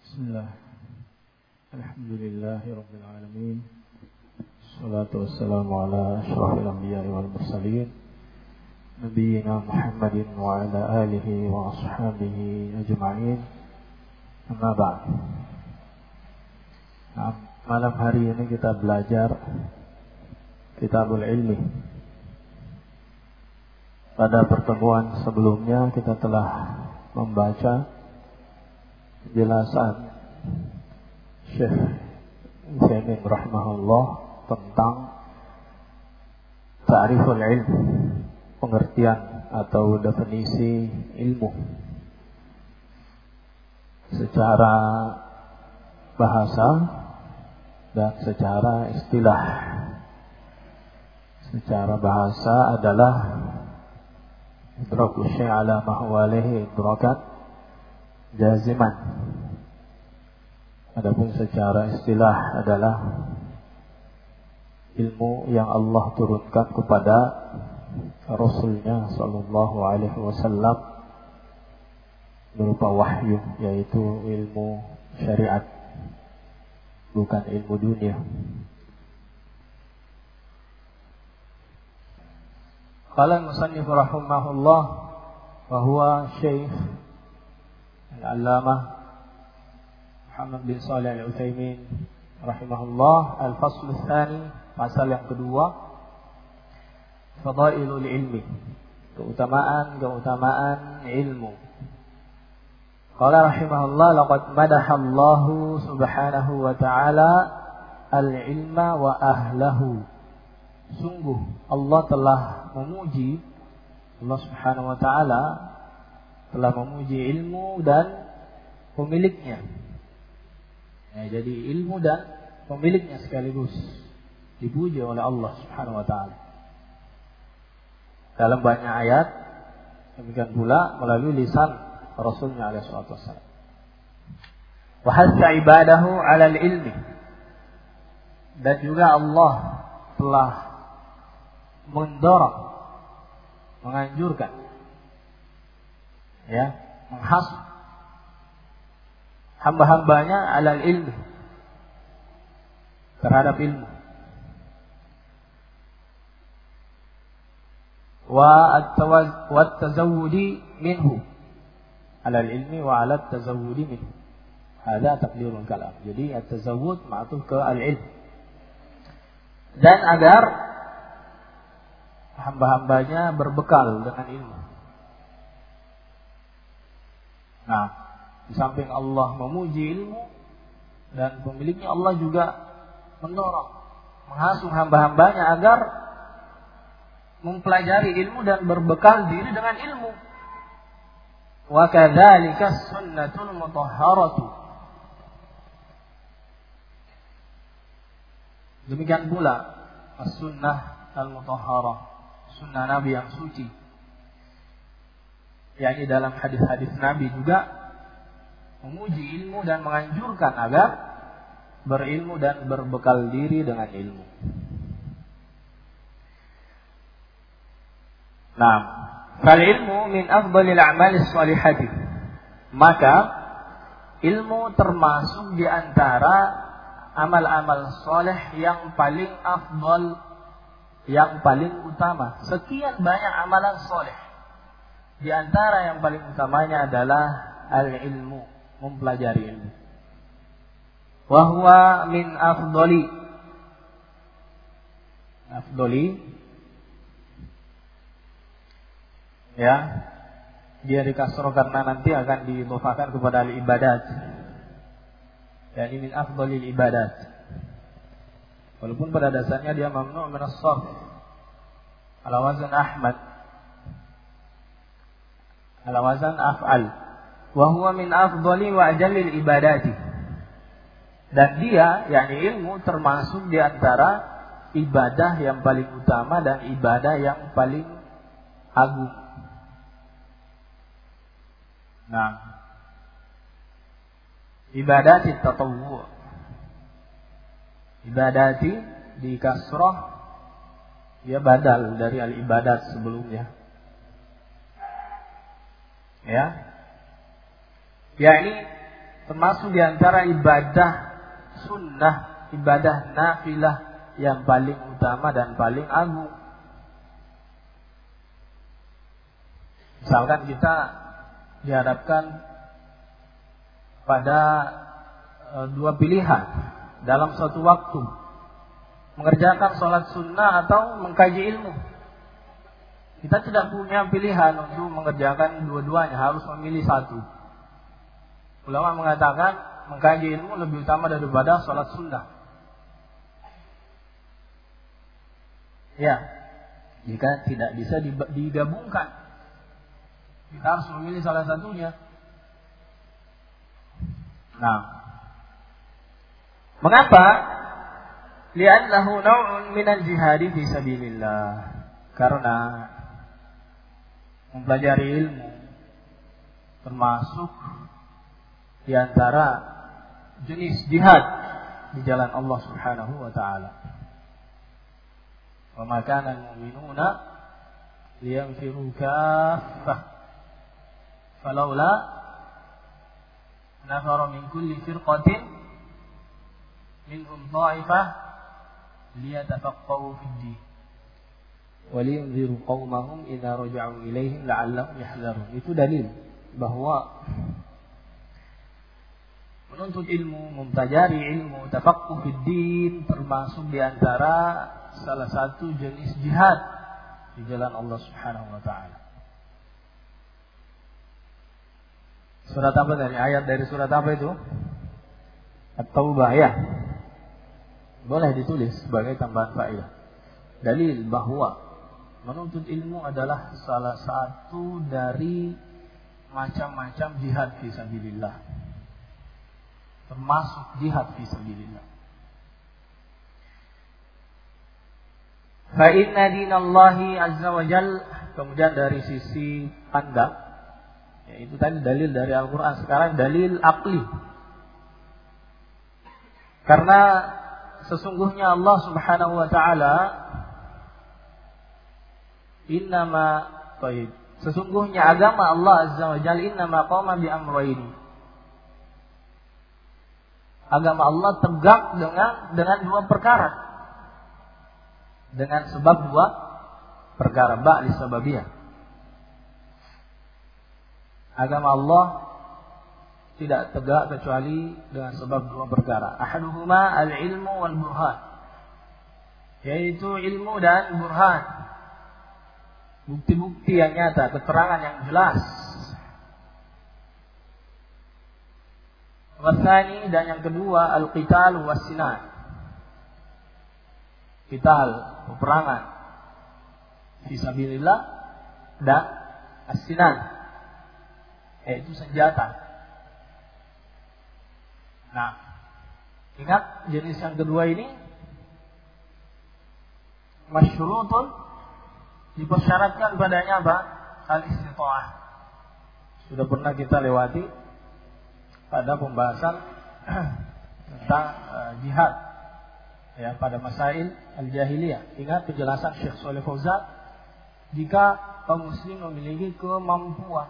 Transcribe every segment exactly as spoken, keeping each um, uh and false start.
Bismillah. Alhamdulillahi Rabbil Alamin. Assalatu wassalamu ala ashrafil anbiya'i wal mursalin Nabiyyina Muhammadin wa ala alihi wa ashabihi ajma'in. Amma ba'd. Nah, malam hari ini kita belajar Kitabul Ilmi. Pada pertemuan sebelumnya kita telah membaca penjelasan Syekh Utsaimin rahimahullah tentang ta'riful ilm, pengertian atau definisi ilmu secara bahasa dan secara istilah. Secara bahasa adalah idraku syai' ala ma huwa alaihi idrakan jaziman. Adapun secara istilah adalah ilmu yang Allah turunkan kepada Rasulnya sallallahu alaihi wasallam berupa wahyu, yaitu ilmu syariat, bukan ilmu dunia. Qala al-musannif rahimahullah wa huwa Syekh Al-Allamah Muhammad bin Shalih Al-Utsaimin rahimahullah. Al-fasl ats-tsani, pasal yang kedua, fadailul ilmi, keutamaan-keutamaan ilmu. Qala rahimahullah, laqad madaha Allah subhanahu wa ta'ala al-ilma wa ahlahu. Sungguh Allah telah memuji, Allah subhanahu wa ta'ala telah memuji ilmu dan pemiliknya. Ya, jadi ilmu dan pemiliknya sekaligus dipuji oleh Allah subhanahu wa ta'ala dalam banyak ayat, demikian pula melalui lisan Rasulnya alaihi salatu wassalam. Wa hassa ibadahu 'ala al-ilmi, dan juga Allah telah mendorong, menganjurkan, ya, menghasut hamba-hambanya 'alal ilmi, terhadap ilmu, wa at-tazawwudi minhu, 'alal ilmi wa 'ala at-tazawwudi minhu. Hadza taqdirul kalam. Jadi at-tazawwud ma'tuf ke al-ilm, dan agar hamba-hambanya berbekal dengan ilmu. Nah, di samping Allah memuji ilmu dan pemiliknya, Allah juga mendorong, menghasung hamba-hambanya agar mempelajari ilmu dan berbekal diri dengan ilmu. Wa kadzalika sunnatul mutahharatu. Demikian pula as-sunnah al-mutahharah, sunnah Nabi yang suci. yakni dalam hadis-hadis Nabi juga memuji ilmu dan menganjurkan agar berilmu dan berbekal diri dengan ilmu. Nah, fal ilmu min afdhalil a'malis shalihati. Maka ilmu termasuk di antara amal-amal soleh yang paling afdal, yang paling utama. Sekian banyak amalan soleh, di antara yang paling utamanya adalah al-ilmu, mempelajari ilmu. Wa huwa min afdali afdali ya, dia dikasroh karena nanti akan diidhofahkan kepada al-ibadat. Yani min afdalil ibadat. Walaupun pada dasarnya dia mamnu' min as-sarf ala wazan Ahmad, ala wazan af'al. Wa huwa min afdali wa ajallil ibadati. Dan dia, yakni ilmu, termasuk di antara ibadah yang paling utama dan ibadah yang paling agung. Nah, ibadati tatawwu'. Ibadati di kasrah, dia badal dari al-ibadat sebelumnya. Ya. Yakni termasuk di antara ibadah sunnah, ibadah nafilah yang paling utama dan paling agung. Misalkan kita dihadapkan pada e, dua pilihan dalam suatu waktu, mengerjakan sholat sunnah atau mengkaji ilmu. Kita tidak punya pilihan untuk mengerjakan dua-duanya, harus memilih satu. Ulama mengatakan mengkaji ilmu lebih utama daripada sholat sunnah. Ya, jika tidak bisa digabungkan, kita harus memilih salah satunya. Nah, mengapa? Li'annahu naw'un minal jihadi fi sabilillah. Karena mempelajari ilmu termasuk di antara jenis jihad di jalan Allah Subhanahu wa taala. Wa ma kana al-mu'minuna liyanfiru kaffah falaula nafara min kulli firqatin minhum dha'ifah liyatafaqqahu fid-din wa liyunziru qaumahum idza raja'u ilaihim la'allahum yahdharun. Itu dalil bahwa menuntut ilmu, mempelajari ilmu, tafaqquh fid-din termasuk di antara salah satu jenis jihad di jalan Allah Subhanahu wa taala. Surat apa dari ayat dari surat apa itu? At-Taubah ya. Boleh ditulis sebagai tambahan faedah. Dalil bahwa menuntut ilmu adalah salah satu dari macam-macam jihad fi sabilillah. Termasuk jihad fi sabilillah. Fa inna dinallahi azza wa jal, kemudian dari sisi pandang, yaitu tadi dalil dari Al-Quran, sekarang dalil aqli. Karena sesungguhnya Allah Subhanahu wa taala innama taib. Sesungguhnya agama Allah azza wa jalla innama qama bi amrayni. Agama Allah tegak dengan dengan dua perkara. Dengan sebab dua perkara, ba'li sababiyah. Agama Allah tidak tegak kecuali dengan sebab dua perkara. Ahaduhuma al-ilmu wal burhan. Yaitu ilmu dan burhan. Bukti-bukti yang nyata, keterangan yang jelas. Wasani, dan yang kedua al-qital was-sinan. Qital, peperangan fisabilillah, dan as-sinan, yaitu senjata. Nah, ingat jenis yang kedua ini masyurutun, dipersyaratkan padanya apa? Al-istita'ah. Sudah pernah kita lewati pada pembahasan tentang uh, jihad ya, pada masail al-jahiliyah. Ingat penjelasan Syekh Shalih Fauzan, jika kaum muslim memiliki kemampuan.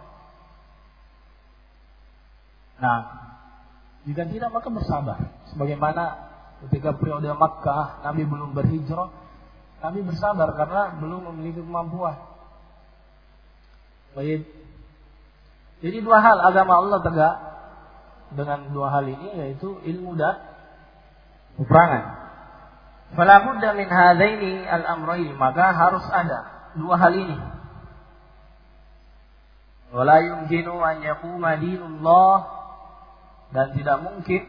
Nah, jika tidak maka bersabar. Sebagaimana ketika periode Makkah Nabi belum berhijrah, Nabi bersabar karena belum memiliki kemampuan. Baik. Jadi dua hal agama Allah tegak dengan dua hal ini, yaitu ilmu dan peperangan. Fala budda min hadaini al-amrayn, maka harus ada dua hal ini. Wala yumkinu an yaquma dinullah, dan tidak mungkin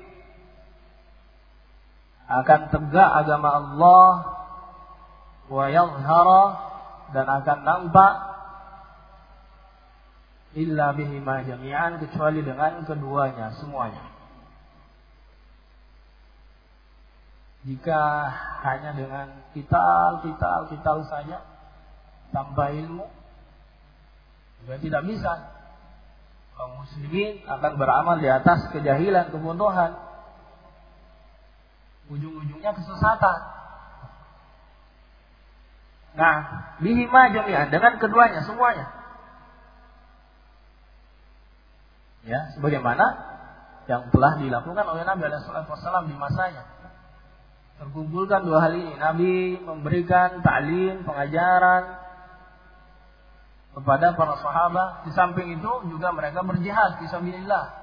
akan tegak agama Allah wa yadhhara, dan akan nampak illa bihima jami'an, kecuali dengan keduanya semuanya. Jika hanya dengan kital, kital, kital saja tanpa ilmu, juga tidak bisa. Kaum muslimin akan beramal di atas kejahilan, kebodohan, ujung-ujungnya kesesatan. Nah, bihima jami'an, dengan keduanya semuanya. Ya, sebagaimana yang telah dilakukan oleh Nabi alaihi wasallam di masanya. Terkumpulkan dua hal ini. Nabi memberikan ta'lim, pengajaran kepada para sahabat. Di samping itu juga mereka berjihad fisabilillah.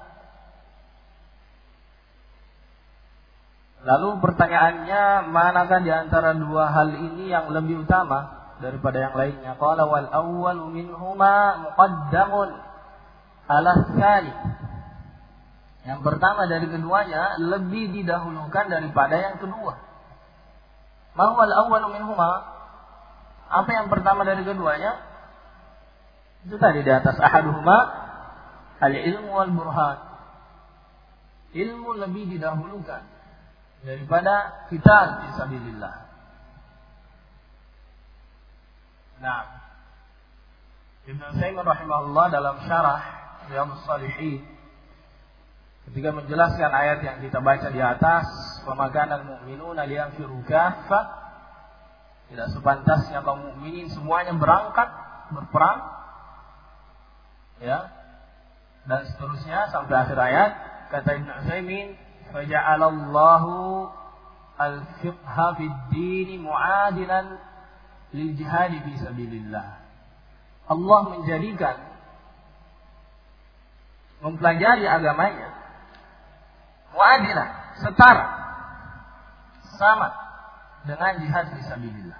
Lalu pertanyaannya, manakah di antara dua hal ini yang lebih utama daripada yang lainnya? Qala wal awwalu minhuma muqaddamun ala tsani. Yang pertama dari keduanya lebih didahulukan daripada yang kedua. Ma huwa al awwalu minhuma? Apa yang pertama dari keduanya? Itu tadi di atas, ahaduhuma al-ilmu wal burhan. Ilmu lebih didahulukan daripada qital fisabilillah. Nah, Ibnu Utsaimin rahimahullah dalam syarah Riyadhus Shalihin ketika menjelaskan ayat yang kita baca di atas, "Famakana al-mu'minuna liyanfiru kaffah", tidak sepantasnya kaum mukminin semuanya berangkat berperang, ya, dan seterusnya sampai akhir ayat. Kata Ibnu Utsaimin, "Faja'alallahu al-fiqha fid-din mu'adilan lil jihad fi sabilillah." Allah menjadikan mempelajari agamanya mu'adilah, setara, sama dengan jihad fi sabilillah.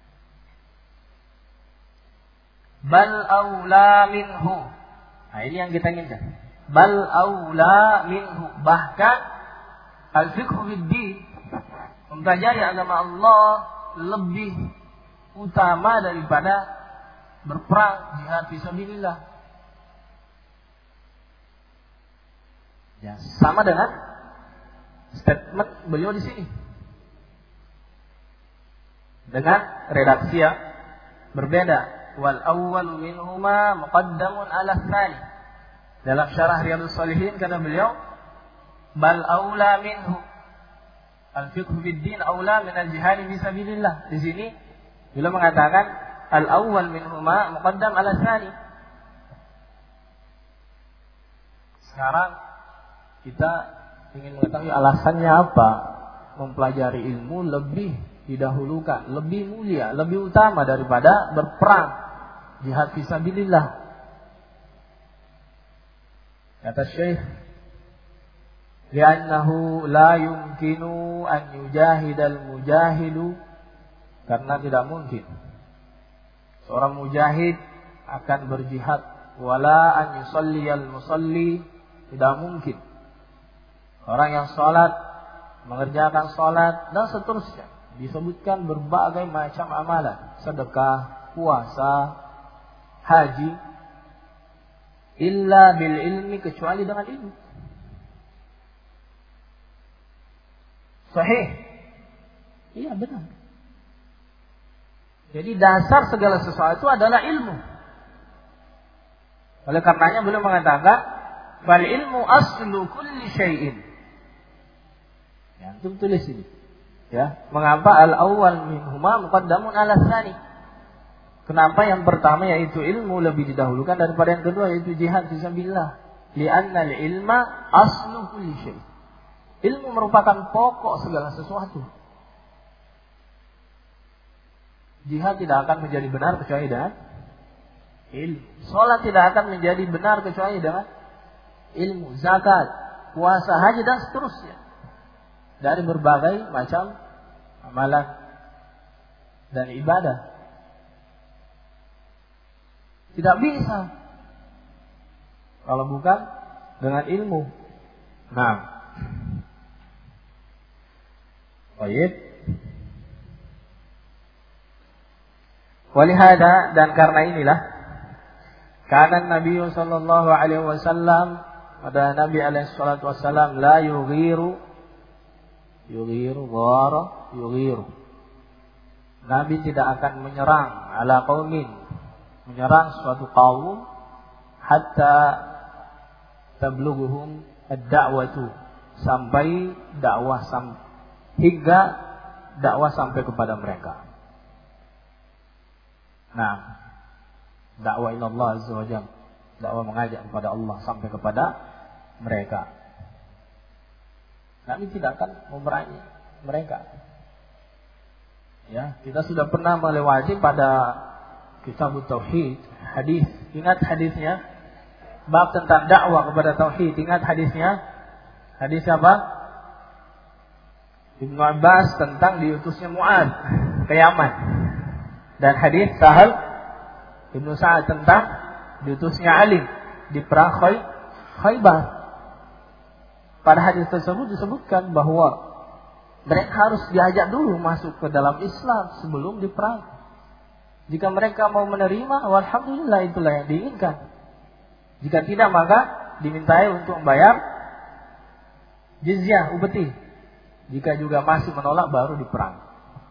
Bal aula minhu. Nah, ini yang kita inginkan. Bal aula minhu. Bahkan al-fiqhu fid-din, mempelajari agama Allah lebih utama daripada berperang jihad fisabilillah. Ya, sama dengan statement beliau di sini dengan redaksi yang berbeda. Wal awwalu minhuma muqaddamun ala tsani. Dalam syarah Riyadhus Shalihin kata beliau, bal aula minhu. Al-fiqhu fid-din aula min al-jihad fi sabilillah. Di sini beliau mengatakan al-awwal minhuma muqaddam ala tsani. Sekarang kita ingin mengetahui alasannya apa mempelajari ilmu lebih didahulukan, lebih mulia, lebih utama daripada berperang jihad fisabilillah. Kata Syekh, "Li'annahu la yumkinu an yujahidal mujahidu", karena tidak mungkin seorang mujahid akan berjihad, wala an yusalliyal musalli, tidak mungkin orang yang salat mengerjakan salat, dan seterusnya. Disebutkan berbagai macam amalan, sedekah, puasa, haji, illa bil ilmi, kecuali dengan ilmu. Sahih? Iya, benar. Jadi dasar segala sesuatu adalah ilmu. Oleh karenanya beliau mengatakan, "Fal ilmu aslu kulli syai'in." Ya, itu tulis ini. Ya, mengapa al-awwal minhuma muqaddamun ala tsani? Kenapa yang pertama yaitu ilmu lebih didahulukan daripada yang kedua yaitu jihad fisabilillah? Li'anna al-ilma aslu kulli syai'. Ilmu merupakan pokok segala sesuatu. Jihad tidak akan menjadi benar kecuali dengan ilmu. Salat tidak akan menjadi benar kecuali dengan ilmu. Zakat, puasa, haji, dan seterusnya. Dari berbagai macam amalan dan ibadah. Tidak bisa kalau bukan dengan ilmu. Nah, baik. Walihada, dan karena inilah, karena Nabi sallallahu alaihi wasallam, pada Nabi alaihi salatu wasallam, la yughiru yughiru ghara yughiru. Nabi tidak akan menyerang ala qaumin, menyerang suatu kaum, hatta tablughuhum ad-da'watu, sampai dakwah sam, hingga dakwah sampai kepada mereka. Nah, dakwah ila Allah azza wa jalla, dakwah mengajak kepada Allah sampai kepada mereka. kami tidak akan memerangi mereka. Ya, kita sudah pernah melewati pada kitab Tauhid, hadis. Ingat hadisnya? Bab tentang dakwah kepada tauhid. Ingat hadisnya? Hadis apa? Ibnu Abbas tentang diutusnya Mu'adz ke Yaman. Dan hadis Sahal Ibnu Sa'ad tentang diutusnya Ali di perang Khaybar. Pada hadis tersebut disebutkan bahwa mereka harus diajak dulu masuk ke dalam Islam sebelum diperang. Jika mereka mau menerima, alhamdulillah, itulah yang diinginkan. Jika tidak, maka dimintai untuk membayar jizyah, upeti. Jika juga masih menolak, baru diperang.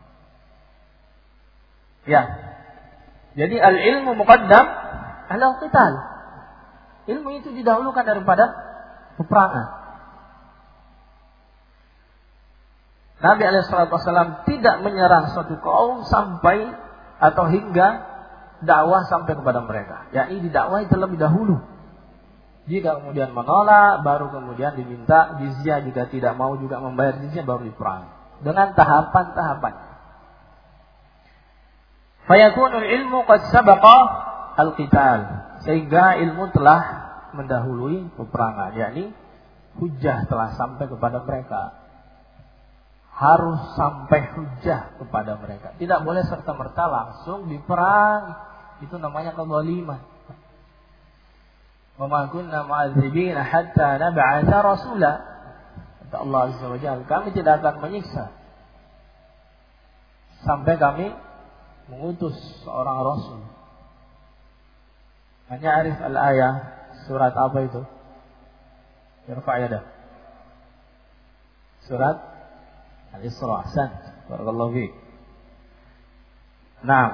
Ya. Jadi al-ilmu muqaddam ala qital. Ilmu itu didahulukan daripada peperangan. Nabi alaihi wasallam tidak menyerang suatu kaum sampai atau hingga dakwah sampai kepada mereka. Yakni didakwahi terlebih dahulu. Jika kemudian menolak, baru kemudian diminta jizyah. Jika tidak mau juga membayar jizyah, baru diperang. Dengan tahapan-tahapan. Fayakunul ilmu qad sabaqa al-qital. Sehingga ilmu telah mendahului peperangan. Yakni hujjah telah sampai kepada mereka. Harus sampai hujjah kepada mereka. Tidak boleh serta-merta langsung diperang. Itu namanya kezaliman. Wa ma kunna mu'adzibina hatta nab'atha rasula. Kata Allah Azza wa Jalla, kami tidak akan menyiksa sampai kami mengutus seorang rasul. Hanya arif al-ayah, surat apa itu? Irfa' yadah. Surat Al-Isra. Ahsan. Barakallahu fiik. Nah.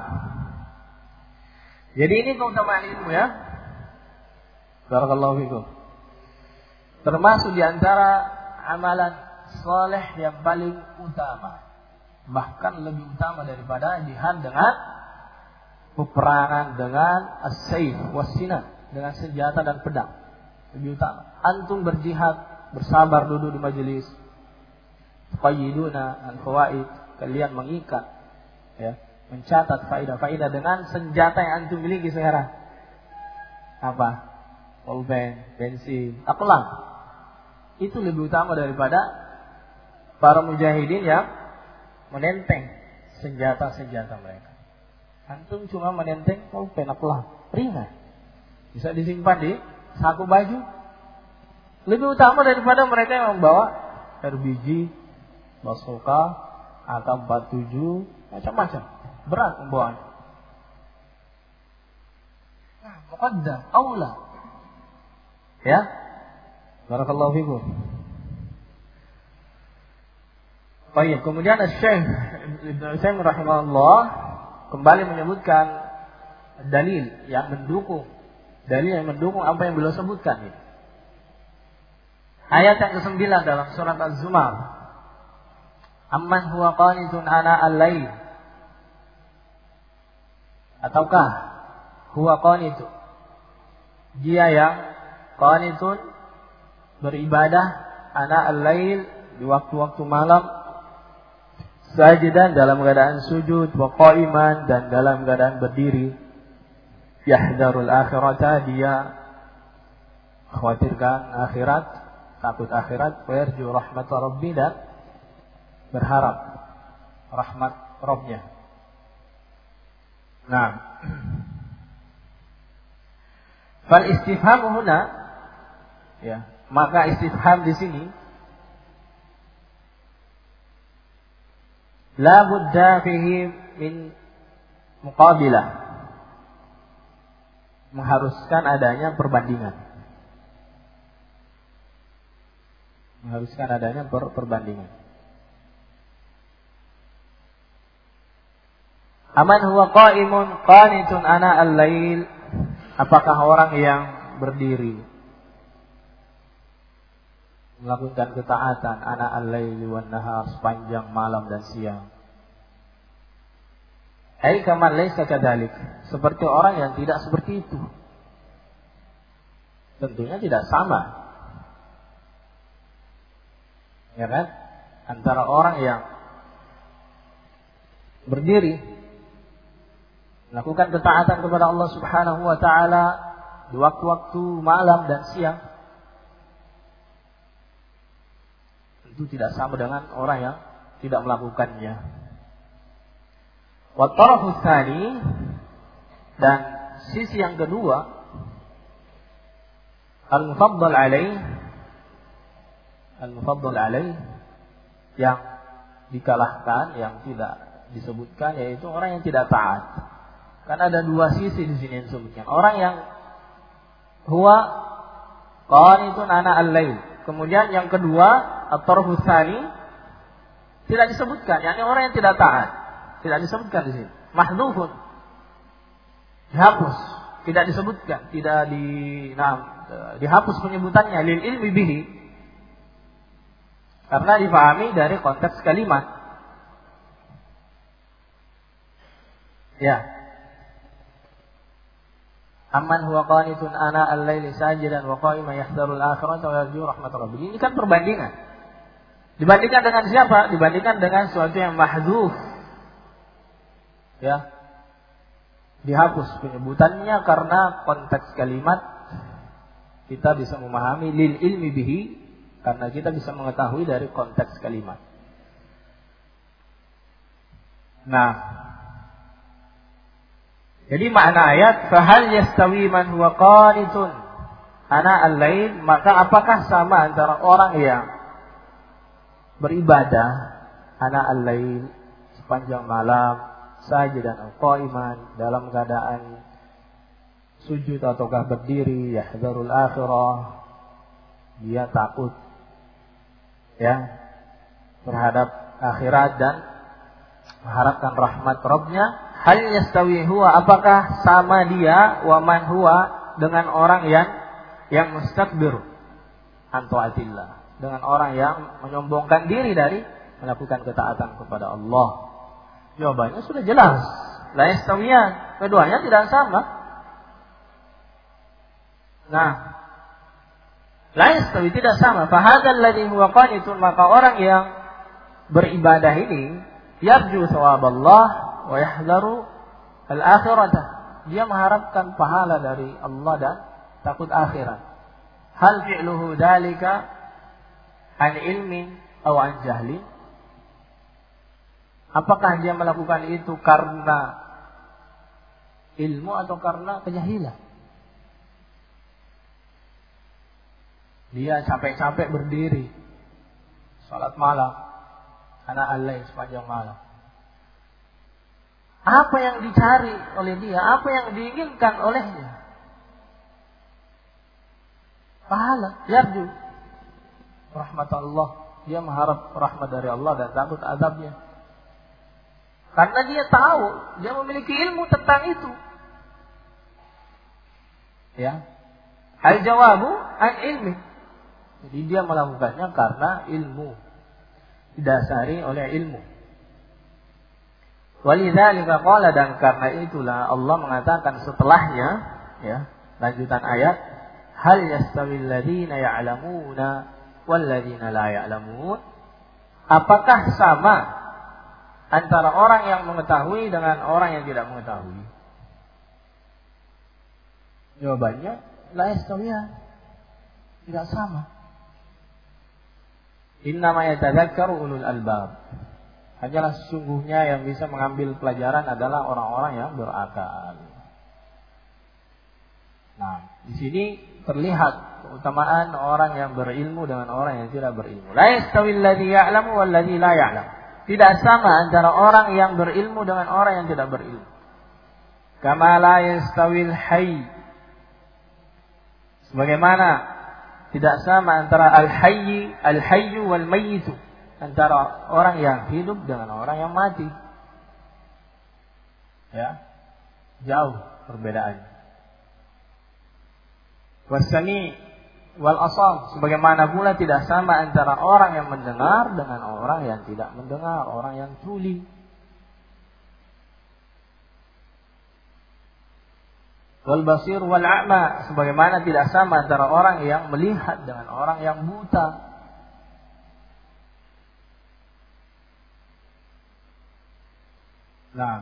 Jadi ini keutamaan ilmu ya. Barakallahu fiikum. Termasuk di antara amalan saleh yang paling utama. Bahkan lebih utama daripada jihad dengan peperangan dengan as-sayf was-sinan, dengan senjata dan pedang. Lebih utama. Antum berjihad, bersabar duduk di majelis. Qayyiduna al-fawaid, kalian mengikat, ya, mencatat faedah-faedah dengan senjata yang antum miliki sekarang. Apa? Pulpen, pensil, aklam. Itu lebih utama daripada para mujahidin yang menenteng senjata-senjata mereka. Antum cuma menenteng pulpen, aklam, ringan, bisa disimpan di saku baju. Lebih utama daripada mereka yang membawa R B G, bazooka, A K empat puluh tujuh, macam-macam. Berat pembawaan. Nah, muqaddam, aula. Ya. Barakallahu fikum. Baik, kemudian Syekh Ibnu Utsaimin rahimahullah kembali menyebutkan dalil yang mendukung dalil yang mendukung apa yang beliau sebutkan ini. Ayat yang kesembilan dalam surat Az-Zumar. Amman huwa qanitun ana al-lail. Ataukah huwa qanitu, dia yang qanitun, beribadah, ana al-lail, di waktu-waktu malam, sajidan, dalam keadaan sujud, wa qa'iman, dan dalam keadaan berdiri, yahdharul akhirata, dia khawatirkan akhirat, takut akhirat, wa yarju rahmat rabbi, dan berharap rahmat Rabbnya. Nah, fal istifham huna, ya, maka istifham di sini la budda fihi min muqabilah, mengharuskan adanya perbandingan, mengharuskan adanya per perbandingan. Aman huwa qa'imun qanitun ana al-lail, apakah orang yang berdiri melakukan ketaatan ana al-lail wan nahar, sepanjang malam dan siang. Ai kama laysa kadzalik, seperti orang yang tidak seperti itu. Tentunya tidak sama. Ya kan? Antara orang yang berdiri melakukan ketaatan kepada Allah Subhanahu wa taala di waktu-waktu malam dan siang, itu tidak sama dengan orang yang tidak melakukannya. Wa tarafu tsani, dan sisi yang kedua, al-mufaddal alaih, al-mufaddal alaih, yang dikalahkan, yang tidak disebutkan, yaitu orang yang tidak taat. Karena ada dua sisi di sini yang disebutkan. Orang yang huwa qanitun ana al-lail. Kemudian yang kedua, at-tarfu tsani, tidak disebutkan, yakni orang yang tidak taat. Tidak disebutkan di sini. Mahdhufun. Dihapus, tidak disebutkan, tidak di nah, dihapus penyebutannya lil ilmi bihi. Karena difahami dari konteks kalimat. Ya. Amman huwa qanitun ana al-laili sajidan wa qa'iman yahdharul akhirata wa yarju rahmatar rabbih. Ini kan perbandingan. Dibandingkan dengan siapa? Dibandingkan dengan sesuatu yang mahdzuf. Ya. Dihapus penyebutannya karena konteks kalimat kita bisa memahami lil ilmi bihi, karena kita bisa mengetahui dari konteks kalimat. Nah, jadi makna ayat fahal yastawi man huwa qanitun ana al-lail, maka apakah sama antara orang yang beribadah ana al-lail sepanjang malam, sajidan qa'iman dalam keadaan sujud ataukah berdiri, yahdharul akhirah, dia takut ya terhadap akhirat dan mengharapkan rahmat Rabbnya. Hal yastawi huwa, apakah sama dia, wa man huwa, dengan orang yang yang mustakbir an taatillah, dengan orang yang menyombongkan diri dari melakukan ketaatan kepada Allah. Jawabannya sudah jelas, la yastawiyan, keduanya tidak sama. Nah, la yastawi, tidak sama. Fa hadzal ladzi huwa qanitun, maka orang yang beribadah ini yarju thawaballah wa yahdharu al-akhirata, dia mengharapkan pahala dari Allah dan takut akhirat. Hal fi'luhu dzalika an ilmin aw an jahlin, apakah dia melakukan itu karena ilmu atau karena kejahilan? Dia capek-capek berdiri salat malam, ana al-lail sepanjang malam. Apa yang dicari oleh dia? Apa yang diinginkan olehnya? Pahala, yarju rahmat Allah. Dia mengharap rahmat dari Allah dan takut azabnya. Karena dia tahu, dia memiliki ilmu tentang itu. Ya. Al-jawabu an ilmi. Jadi dia melakukannya karena ilmu, didasari oleh ilmu. Walidzalika qala, dan karena itulah Allah mengatakan setelahnya, ya, lanjutan ayat, hal yastawil ladzina ya'lamuna wal ladzina la ya'lamun, apakah sama antara orang yang mengetahui dengan orang yang tidak mengetahui? Jawabannya la yastawiyan, tidak sama. Innama yatadzakkaru ulul albab, hanyalah sesungguhnya yang bisa mengambil pelajaran adalah orang-orang yang berakal. Nah, di sini terlihat keutamaan orang yang berilmu dengan orang yang tidak berilmu. La yastawil ladzi ya'lamu wal ladzi la ya'lam. Tidak sama antara orang yang berilmu dengan orang yang tidak berilmu. Kama la yastawil hayy, sebagaimana tidak sama antara al-hayy al-hayyu wal mayyitu, antara orang yang hidup dengan orang yang mati. Ya, jauh perbedaannya. Wasami wal asam, sebagaimana pula tidak sama antara orang yang mendengar dengan orang yang tidak mendengar, orang yang tuli. Wal basir wal a'ma, sebagaimana tidak sama antara orang yang melihat dengan orang yang buta. Nah,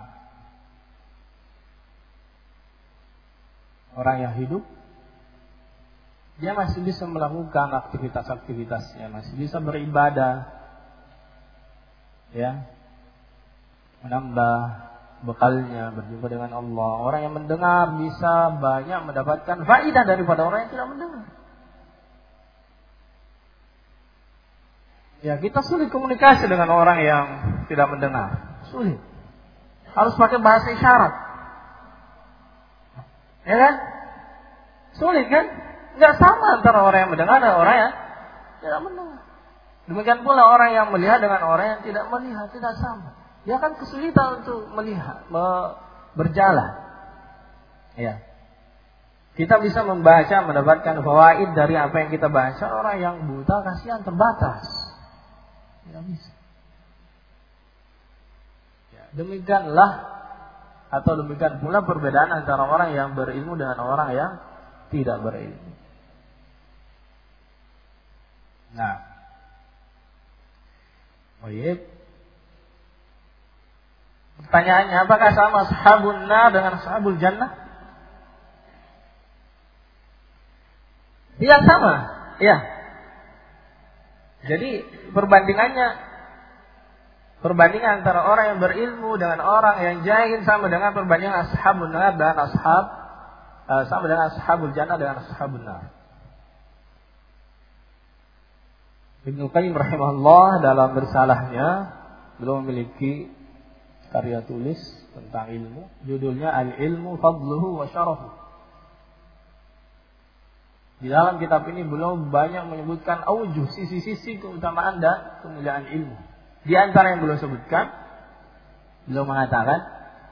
orang yang hidup, dia masih bisa melakukan aktivitas-aktivitasnya, masih bisa beribadah, ya, menambah bekalnya, berjumpa dengan Allah. Orang yang mendengar bisa banyak mendapatkan faedah daripada orang yang tidak mendengar. Ya, kita sulit komunikasi dengan orang yang tidak mendengar. Sulit. Harus pakai bahasa isyarat. Ya kan? Sulit kan? Nggak sama antara orang yang mendengar dan orang yang tidak mendengar. Demikian pula orang yang melihat dengan orang yang tidak melihat, tidak sama. Dia akan kesulitan untuk melihat, me- berjalan. Ya. Kita bisa membaca, mendapatkan fawaid dari apa yang kita baca. Orang yang buta kasihan, terbatas. Tidak bisa. Ya, demikianlah atau demikian pula perbedaan antara orang yang berilmu dengan orang yang tidak berilmu. Nah, baik. Pertanyaannya, apakah sama ashabun nar dengan ashabul jannah? Tidak sama. Ya. Jadi perbandingannya, perbandingan antara orang yang berilmu dengan orang yang jahil sama dengan perbandingan ashabun nar dan ashab uh, sama dengan ashabul jannah dengan ashabun nar. Ibnu Qayyim rahimahullah dalam risalahnya beliau memiliki karya tulis tentang ilmu, judulnya Al-Ilmu Fadluhu wa Syarafuhu. Di dalam kitab ini beliau banyak menyebutkan aujuh, sisi-sisi keutamaan dan kemuliaan ilmu. Di antara yang beliau sebutkan, beliau mengatakan,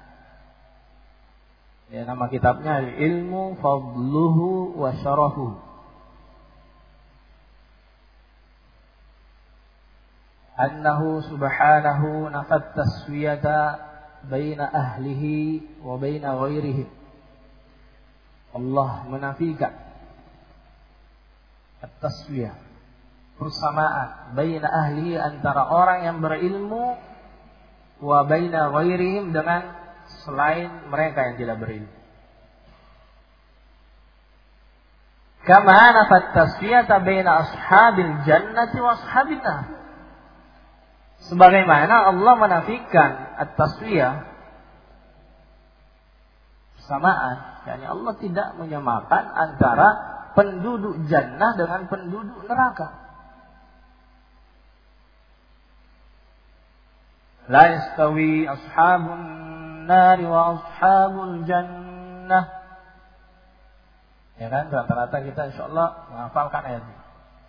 ya, nama kitabnya Al-Ilmu Fadluhu wa Syarafuhu. Annahu subhanahu nafat taswiyata baina ahlihi wa baina ghairihim. Allah menafikan at-taswiyah, persamaan baina ahlihi, antara orang yang berilmu, wa baina ghairihim, dengan selain mereka yang tidak berilmu. Kama nafat taswiyata baina ashabil jannati wa ashabin nar. Sebagaimana Allah menafikan at-taswiyah, persamaan, yakni Allah tidak menyamakan antara penduduk jannah dengan penduduk neraka. La yastawi ashabun nari wa ashabul jannah. Ya kan, rata-rata kita insyaallah menghafalkan ayat ini.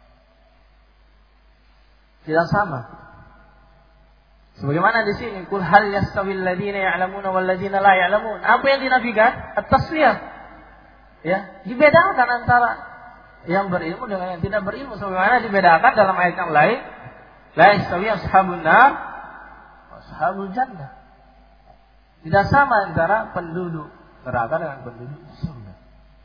Tidak sama. Sebagaimana di sini, kul hal yastawil ladzina ya'lamuna wal ladzina la ya'lamun. Apa yang dinafikan? At-taswiyah. Ya, dibedakan antara yang berilmu dengan yang tidak berilmu. Sebagaimana dibedakan dalam ayat yang lain, la yastawi ashabun nar wa ashabul jannah. Tidak sama antara penduduk neraka dengan penduduk surga.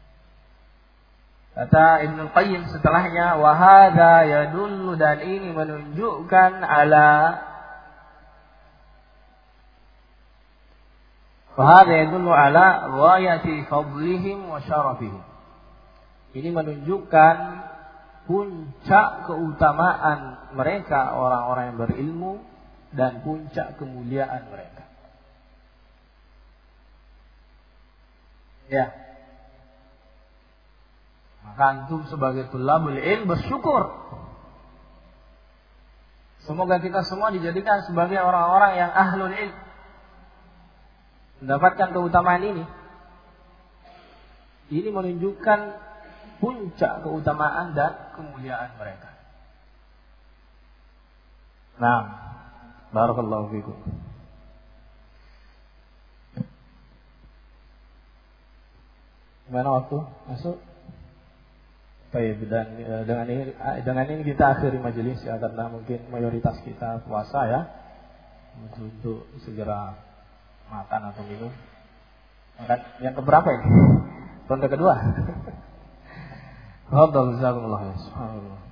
Kata Ibnu Qayyim setelahnya, wa hadza yadullu, dan ini menunjukkan ala Fahada yadullu ala ghayati fadlihim wa syarafihim. Ini menunjukkan puncak keutamaan mereka, orang-orang yang berilmu, dan puncak kemuliaan mereka. Ya. Maka antum sebagai tulabul ilm bersyukur. Semoga kita semua dijadikan sebagai orang-orang yang ahlul ilm, mendapatkan keutamaan ini. Ini menunjukkan puncak keutamaan dan kemuliaan mereka. Nah, barakallahu fikum. Gimana waktu? Masuk? Baik, dan dengan ini dengan ini kita akhiri majelis ya, karena mungkin mayoritas kita puasa ya, untuk, untuk segera makan atau minum. Makan yang keberapa ini? Ronde kedua. Alhamdulillah.